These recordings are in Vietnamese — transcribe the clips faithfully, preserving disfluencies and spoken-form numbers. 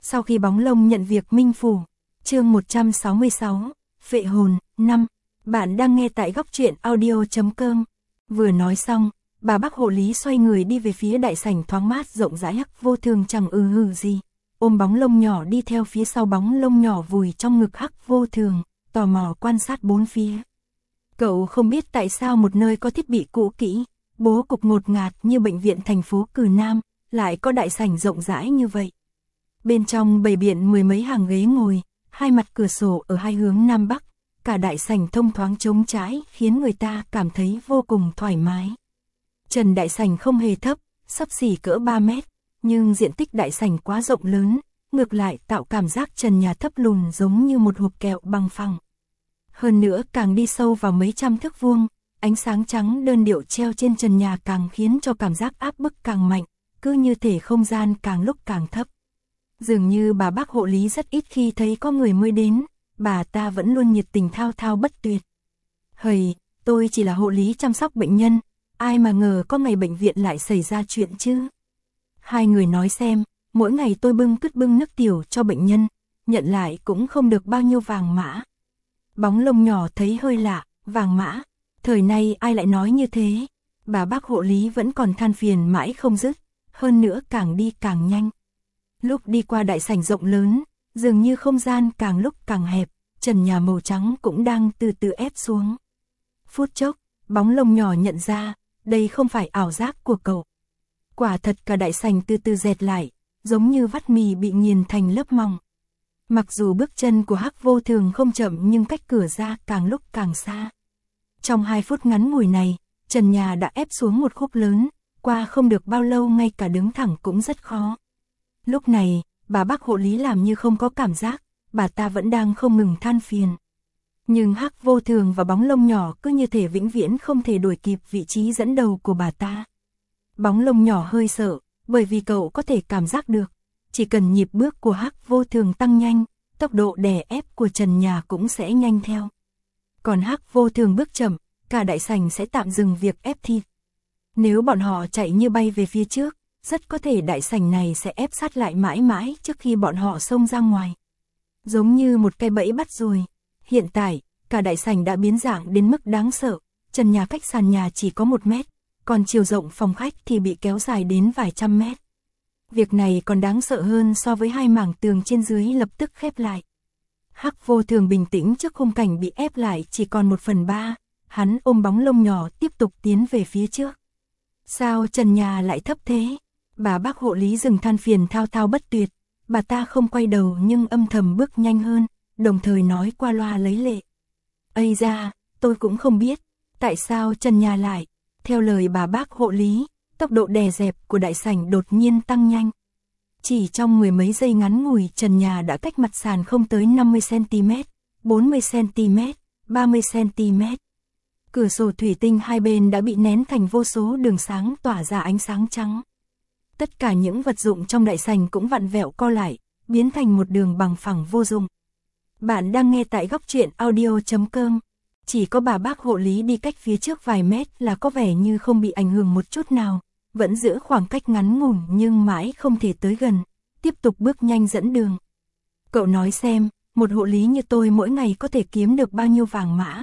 Sau khi bóng lông nhận việc minh phủ, chương một trăm sáu mươi sáu, Phệ hồn, năm. Bạn đang nghe tại góc truyện audio chấm com. Vừa nói xong, bà bác hộ lý xoay người đi về phía đại sảnh thoáng mát rộng rãi. Hắc Vô Thường chẳng ừ hừ gì, ôm bóng lông nhỏ đi theo phía sau. Bóng lông nhỏ vùi trong ngực Hắc Vô Thường, tò mò quan sát bốn phía. Cậu không biết tại sao một nơi có thiết bị cũ kỹ, bố cục ngột ngạt như bệnh viện thành phố Cử Nam, lại có đại sảnh rộng rãi như vậy. Bên trong bày biện mười mấy hàng ghế ngồi, hai mặt cửa sổ ở hai hướng Nam Bắc, cả đại sảnh thông thoáng trống trải khiến người ta cảm thấy vô cùng thoải mái. Trần đại sảnh không hề thấp, xấp xỉ cỡ ba mét, nhưng diện tích đại sảnh quá rộng lớn, ngược lại tạo cảm giác trần nhà thấp lùn giống như một hộp kẹo bằng phẳng. Hơn nữa càng đi sâu vào mấy trăm thước vuông, ánh sáng trắng đơn điệu treo trên trần nhà càng khiến cho cảm giác áp bức càng mạnh, cứ như thể không gian càng lúc càng thấp. Dường như bà bác hộ lý rất ít khi thấy có người mới đến, bà ta vẫn luôn nhiệt tình thao thao bất tuyệt. Hầy, tôi chỉ là hộ lý chăm sóc bệnh nhân, ai mà ngờ có ngày bệnh viện lại xảy ra chuyện chứ. Hai người nói xem, mỗi ngày tôi bưng cứt bưng nước tiểu cho bệnh nhân, nhận lại cũng không được bao nhiêu vàng mã. Bóng lông nhỏ thấy hơi lạ, vàng mã, thời nay ai lại nói như thế. Bà bác hộ lý vẫn còn than phiền mãi không dứt, hơn nữa càng đi càng nhanh. Lúc đi qua đại sảnh rộng lớn, dường như không gian càng lúc càng hẹp, trần nhà màu trắng cũng đang từ từ ép xuống. Phút chốc, bóng lông nhỏ nhận ra, đây không phải ảo giác của cậu. Quả thật cả đại sảnh từ từ dẹt lại, giống như vắt mì bị nghiền thành lớp mỏng. Mặc dù bước chân của Hắc Vô Thường không chậm nhưng cách cửa ra càng lúc càng xa. Trong hai phút ngắn ngủi này, trần nhà đã ép xuống một khúc lớn, qua không được bao lâu ngay cả đứng thẳng cũng rất khó. Lúc này, bà bác hộ lý làm như không có cảm giác, bà ta vẫn đang không ngừng than phiền. Nhưng Hắc Vô Thường và bóng lông nhỏ cứ như thể vĩnh viễn không thể đuổi kịp vị trí dẫn đầu của bà ta. Bóng lông nhỏ hơi sợ, bởi vì cậu có thể cảm giác được, chỉ cần nhịp bước của Hắc Vô Thường tăng nhanh, tốc độ đè ép của trần nhà cũng sẽ nhanh theo. Còn Hắc Vô Thường bước chậm, cả đại sảnh sẽ tạm dừng việc ép thịt. Nếu bọn họ chạy như bay về phía trước, rất có thể đại sảnh này sẽ ép sát lại mãi mãi trước khi bọn họ xông ra ngoài. Giống như một cái bẫy bắt ruồi. Hiện tại, cả đại sảnh đã biến dạng đến mức đáng sợ, trần nhà cách sàn nhà chỉ có một mét, còn chiều rộng phòng khách thì bị kéo dài đến vài trăm mét. Việc này còn đáng sợ hơn so với hai mảng tường trên dưới lập tức khép lại. Hắc Vô Thường bình tĩnh trước khung cảnh bị ép lại chỉ còn một phần ba, hắn ôm bóng lông nhỏ tiếp tục tiến về phía trước. Sao trần nhà lại thấp thế? Bà bác hộ lý dừng than phiền thao thao bất tuyệt, bà ta không quay đầu nhưng âm thầm bước nhanh hơn, đồng thời nói qua loa lấy lệ. Ây da, tôi cũng không biết, tại sao trần nhà lại, theo lời bà bác hộ lý, tốc độ đè dẹp của đại sảnh đột nhiên tăng nhanh. Chỉ trong mười mấy giây ngắn ngủi trần nhà đã cách mặt sàn không tới năm mươi xăng-ti-mét, bốn mươi xăng-ti-mét, ba mươi xăng-ti-mét. Cửa sổ thủy tinh hai bên đã bị nén thành vô số đường sáng tỏa ra ánh sáng trắng. Tất cả những vật dụng trong đại sảnh cũng vặn vẹo co lại, biến thành một đường bằng phẳng vô dụng. Bạn đang nghe tại góc truyện audio chấm com. Chỉ có bà bác hộ lý đi cách phía trước vài mét là có vẻ như không bị ảnh hưởng một chút nào, vẫn giữ khoảng cách ngắn ngủn nhưng mãi không thể tới gần, tiếp tục bước nhanh dẫn đường. Cậu nói xem, một hộ lý như tôi mỗi ngày có thể kiếm được bao nhiêu vàng mã?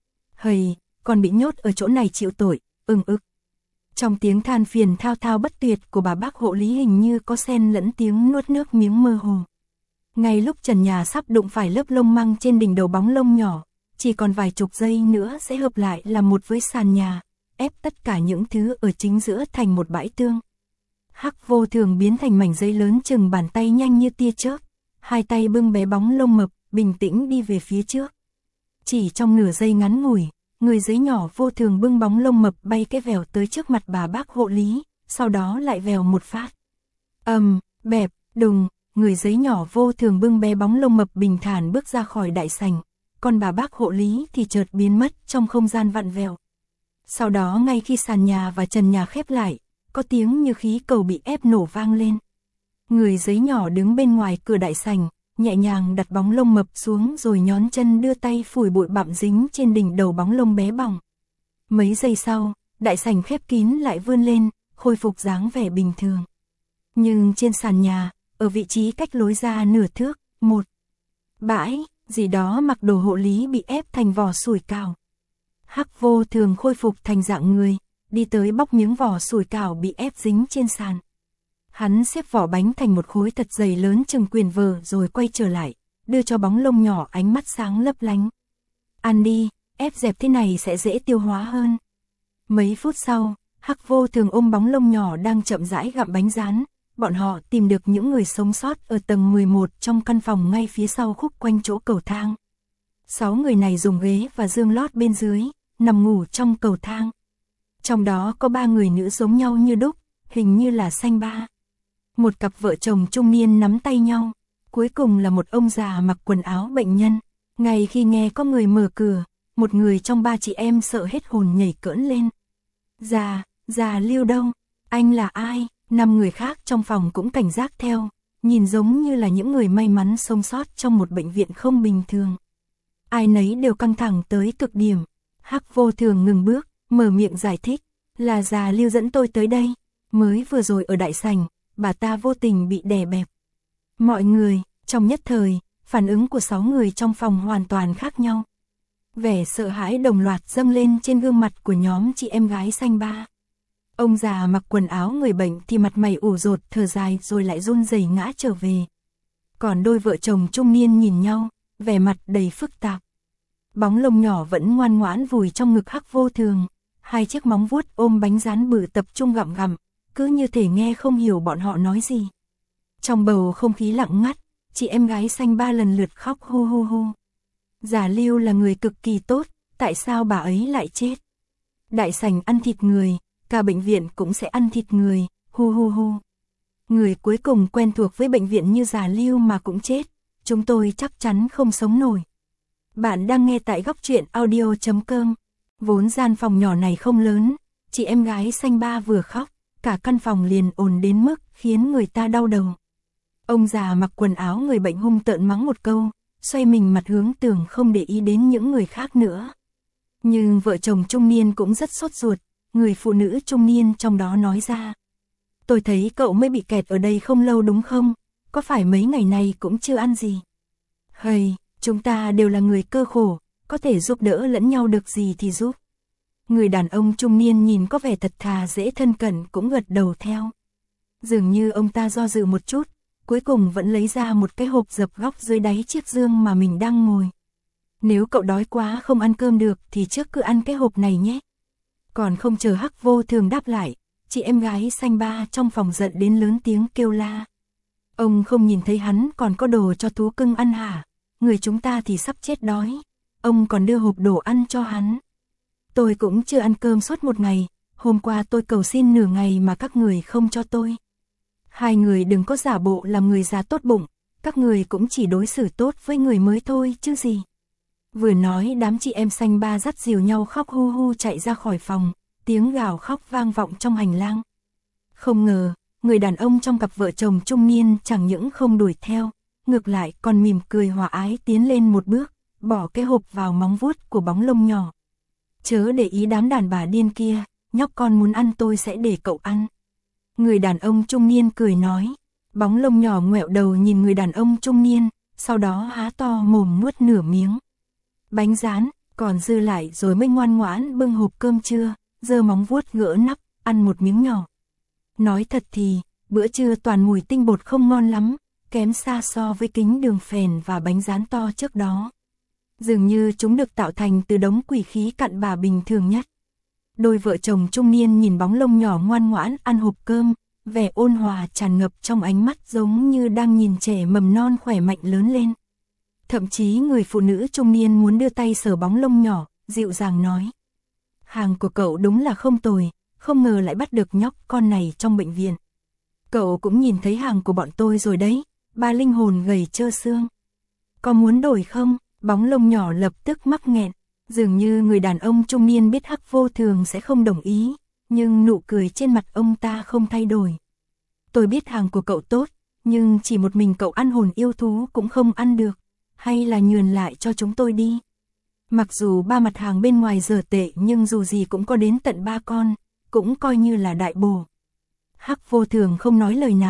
Hầy, còn bị nhốt ở chỗ này chịu tội, ưng ức. Trong tiếng than phiền thao thao bất tuyệt của bà bác hộ lý hình như có xen lẫn tiếng nuốt nước miếng mơ hồ. Ngay lúc trần nhà sắp đụng phải lớp lông măng trên đỉnh đầu bóng lông nhỏ, chỉ còn vài chục giây nữa sẽ hợp lại làm một với sàn nhà, ép tất cả những thứ ở chính giữa thành một bãi tương. Hắc Vô Thường biến thành mảnh giấy lớn chừng bàn tay nhanh như tia chớp, hai tay bưng bé bóng lông mập, bình tĩnh đi về phía trước. Chỉ trong nửa giây ngắn ngủi, người giấy nhỏ Vô Thường bưng bóng lông mập bay cái vèo tới trước mặt bà bác hộ lý, sau đó lại vèo một phát. Ầm, um, bẹp, đùng, người giấy nhỏ Vô Thường bưng bé bóng lông mập bình thản bước ra khỏi đại sảnh, còn bà bác hộ lý thì chợt biến mất trong không gian vặn vẹo. Sau đó ngay khi sàn nhà và trần nhà khép lại, có tiếng như khí cầu bị ép nổ vang lên. Người giấy nhỏ đứng bên ngoài cửa đại sảnh, nhẹ nhàng đặt bóng lông mập xuống rồi nhón chân đưa tay phủi bụi bặm dính trên đỉnh đầu bóng lông bé bỏng. Mấy giây sau, đại sảnh khép kín lại vươn lên, khôi phục dáng vẻ bình thường. Nhưng trên sàn nhà, ở vị trí cách lối ra nửa thước, một bãi, gì đó mặc đồ hộ lý bị ép thành vỏ sủi cảo. Hắc Vô Thường khôi phục thành dạng người, đi tới bóc miếng vỏ sủi cảo bị ép dính trên sàn. Hắn xếp vỏ bánh thành một khối thật dày lớn chừng quyền vở rồi quay trở lại, đưa cho Bóng Lông Nhỏ ánh mắt sáng lấp lánh. Ăn đi, ép dẹp thế này sẽ dễ tiêu hóa hơn. Mấy phút sau, Hắc Vô Thường ôm Bóng Lông Nhỏ đang chậm rãi gặm bánh rán, bọn họ tìm được những người sống sót ở tầng mười một trong căn phòng ngay phía sau khúc quanh chỗ cầu thang. Sáu người này dùng ghế và giường lót bên dưới, nằm ngủ trong cầu thang. Trong đó có ba người nữ giống nhau như đúc, hình như là sanh ba. Một cặp vợ chồng trung niên nắm tay nhau, cuối cùng là một ông già mặc quần áo bệnh nhân. Ngay khi nghe có người mở cửa, một người trong ba chị em sợ hết hồn nhảy cỡn lên. Già, già Lưu đâu? Anh là ai? Năm người khác trong phòng cũng cảnh giác theo, nhìn giống như là những người may mắn sống sót trong một bệnh viện không bình thường. Ai nấy đều căng thẳng tới cực điểm. Hắc Vô Thường ngừng bước, mở miệng giải thích, là già Lưu dẫn tôi tới đây. Mới vừa rồi ở đại sảnh, bà ta vô tình bị đè bẹp. Mọi người, trong nhất thời, phản ứng của sáu người trong phòng hoàn toàn khác nhau. Vẻ sợ hãi đồng loạt dâng lên trên gương mặt của nhóm chị em gái sanh ba. Ông già mặc quần áo người bệnh thì mặt mày ủ rột thở dài rồi lại run rẩy ngã trở về. Còn đôi vợ chồng trung niên nhìn nhau, vẻ mặt đầy phức tạp. Bóng Lông Nhỏ vẫn ngoan ngoãn vùi trong ngực Hắc Vô Thường, hai chiếc móng vuốt ôm bánh rán bự tập trung gặm gặm, cứ như thể nghe không hiểu bọn họ nói gì. Trong bầu không khí lặng ngắt, chị em gái sanh ba lần lượt khóc hu hu hu. Già Lưu là người cực kỳ tốt, tại sao bà ấy lại chết? Đại sảnh ăn thịt người, cả bệnh viện cũng sẽ ăn thịt người, hu hu hu. Người cuối cùng quen thuộc với bệnh viện như già Lưu mà cũng chết, chúng tôi chắc chắn không sống nổi. Bạn đang nghe tại góc truyện audio chấm com. Vốn gian phòng nhỏ này không lớn, chị em gái sanh ba vừa khóc, cả căn phòng liền ồn đến mức khiến người ta đau đầu. Ông già mặc quần áo người bệnh hung tợn mắng một câu, xoay mình mặt hướng tường không để ý đến những người khác nữa. Nhưng vợ chồng trung niên cũng rất sốt ruột, người phụ nữ trung niên trong đó nói ra. Tôi thấy cậu mới bị kẹt ở đây không lâu đúng không? Có phải mấy ngày nay cũng chưa ăn gì? Hây, chúng ta đều là người cơ khổ, có thể giúp đỡ lẫn nhau được gì thì giúp. Người đàn ông trung niên nhìn có vẻ thật thà dễ thân cận cũng gật đầu theo. Dường như ông ta do dự một chút, cuối cùng vẫn lấy ra một cái hộp dập góc dưới đáy chiếc giường mà mình đang ngồi. Nếu cậu đói quá không ăn cơm được thì trước cứ ăn cái hộp này nhé. Còn không chờ Hắc Vô Thường đáp lại, chị em gái sanh ba trong phòng giận đến lớn tiếng kêu la. Ông không nhìn thấy hắn còn có đồ cho thú cưng ăn hả? Người chúng ta thì sắp chết đói. Ông còn đưa hộp đồ ăn cho hắn. Tôi cũng chưa ăn cơm suốt một ngày, hôm qua tôi cầu xin nửa ngày mà các người không cho tôi. Hai người đừng có giả bộ làm người già tốt bụng, các người cũng chỉ đối xử tốt với người mới thôi chứ gì. Vừa nói đám chị em sanh ba dắt dìu nhau khóc hu hu chạy ra khỏi phòng, tiếng gào khóc vang vọng trong hành lang. Không ngờ, người đàn ông trong cặp vợ chồng trung niên chẳng những không đuổi theo, ngược lại còn mỉm cười hòa ái tiến lên một bước, bỏ cái hộp vào móng vuốt của Bóng Lông Nhỏ. Chớ để ý đám đàn bà điên kia, nhóc con muốn ăn tôi sẽ để cậu ăn. Người đàn ông trung niên cười nói. Bóng Lông Nhỏ ngoẹo đầu nhìn người đàn ông trung niên, sau đó há to mồm nuốt nửa miếng bánh rán, còn dư lại rồi mới ngoan ngoãn bưng hộp cơm trưa, giơ móng vuốt gỡ nắp, ăn một miếng nhỏ. Nói thật thì, bữa trưa toàn mùi tinh bột không ngon lắm, kém xa so với kính đường phèn và bánh rán to trước đó. Dường như chúng được tạo thành từ đống quỷ khí cặn bà bình thường nhất. Đôi vợ chồng trung niên nhìn Bóng Lông Nhỏ ngoan ngoãn ăn hộp cơm, vẻ ôn hòa tràn ngập trong ánh mắt giống như đang nhìn trẻ mầm non khỏe mạnh lớn lên. Thậm chí người phụ nữ trung niên muốn đưa tay sờ Bóng Lông Nhỏ, dịu dàng nói. Hàng của cậu đúng là không tồi, không ngờ lại bắt được nhóc con này trong bệnh viện. Cậu cũng nhìn thấy hàng của bọn tôi rồi đấy, ba linh hồn gầy trơ xương. Có muốn đổi không? Bóng Lông Nhỏ lập tức mắc nghẹn, dường như người đàn ông trung niên biết Hắc Vô Thường sẽ không đồng ý, nhưng nụ cười trên mặt ông ta không thay đổi. Tôi biết hàng của cậu tốt, nhưng chỉ một mình cậu ăn hồn yêu thú cũng không ăn được, hay là nhường lại cho chúng tôi đi. Mặc dù ba mặt hàng bên ngoài dở tệ nhưng dù gì cũng có đến tận ba con, cũng coi như là đại bổ. Hắc Vô Thường không nói lời nào,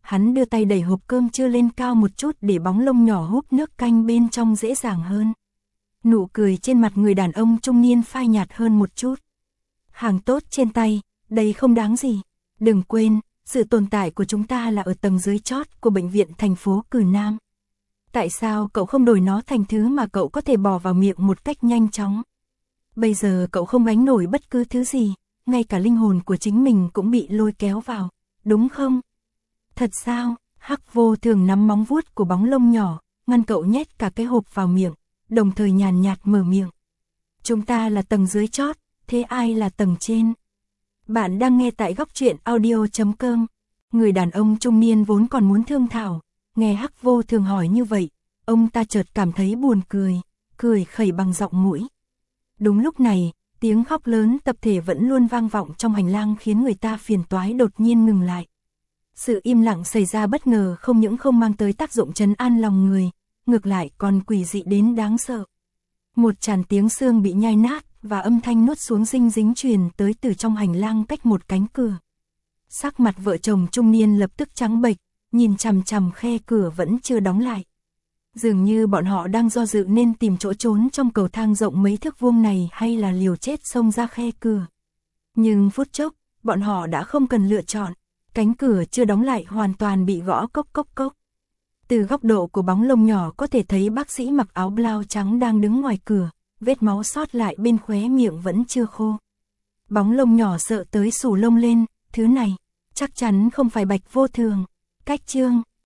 Hắn đưa tay đẩy hộp cơm trưa lên cao một chút để bóng lông nhỏ húp nước canh bên trong dễ dàng hơn. Nụ cười trên mặt người đàn ông trung niên phai nhạt hơn một chút. Hàng tốt trên tay, đây không đáng gì. Đừng quên, sự tồn tại của chúng ta là ở tầng dưới chót của bệnh viện thành phố Cử Nam. Tại sao cậu không đổi nó thành thứ mà cậu có thể bỏ vào miệng một cách nhanh chóng? Bây giờ cậu không gánh nổi bất cứ thứ gì, ngay cả linh hồn của chính mình cũng bị lôi kéo vào, đúng không? Thật sao? Hắc Vô Thường nắm móng vuốt của bóng lông nhỏ, ngăn cậu nhét cả cái hộp vào miệng, đồng thời nhàn nhạt mở miệng. Chúng ta là tầng dưới chót, thế ai là tầng trên? Bạn đang nghe tại góc truyện audio chấm com. Người đàn ông trung niên vốn còn muốn thương thảo, nghe Hắc Vô Thường hỏi như vậy, ông ta chợt cảm thấy buồn cười, cười khẩy bằng giọng mũi. Đúng lúc này, tiếng khóc lớn tập thể vẫn luôn vang vọng trong hành lang khiến người ta phiền toái đột nhiên ngừng lại. Sự im lặng xảy ra bất ngờ không những không mang tới tác dụng trấn an lòng người, ngược lại còn quỷ dị đến đáng sợ. Một tràn tiếng xương bị nhai nát và âm thanh nuốt xuống dinh dính truyền tới từ trong hành lang cách một cánh cửa. Sắc mặt vợ chồng trung niên lập tức trắng bệch, nhìn chằm chằm khe cửa vẫn chưa đóng lại. Dường như bọn họ đang do dự nên tìm chỗ trốn trong cầu thang rộng mấy thước vuông này hay là liều chết xông ra khe cửa. Nhưng phút chốc, bọn họ đã không cần lựa chọn, cánh cửa chưa đóng lại hoàn toàn bị gõ cốc cốc cốc. Từ góc độ của bóng lông nhỏ có thể thấy bác sĩ mặc áo blau trắng đang đứng ngoài cửa, vết máu sót lại bên khóe miệng vẫn chưa khô. Bóng lông nhỏ sợ tới xù lông lên, thứ này, chắc chắn không phải Bạch Vô Thường. Cách chương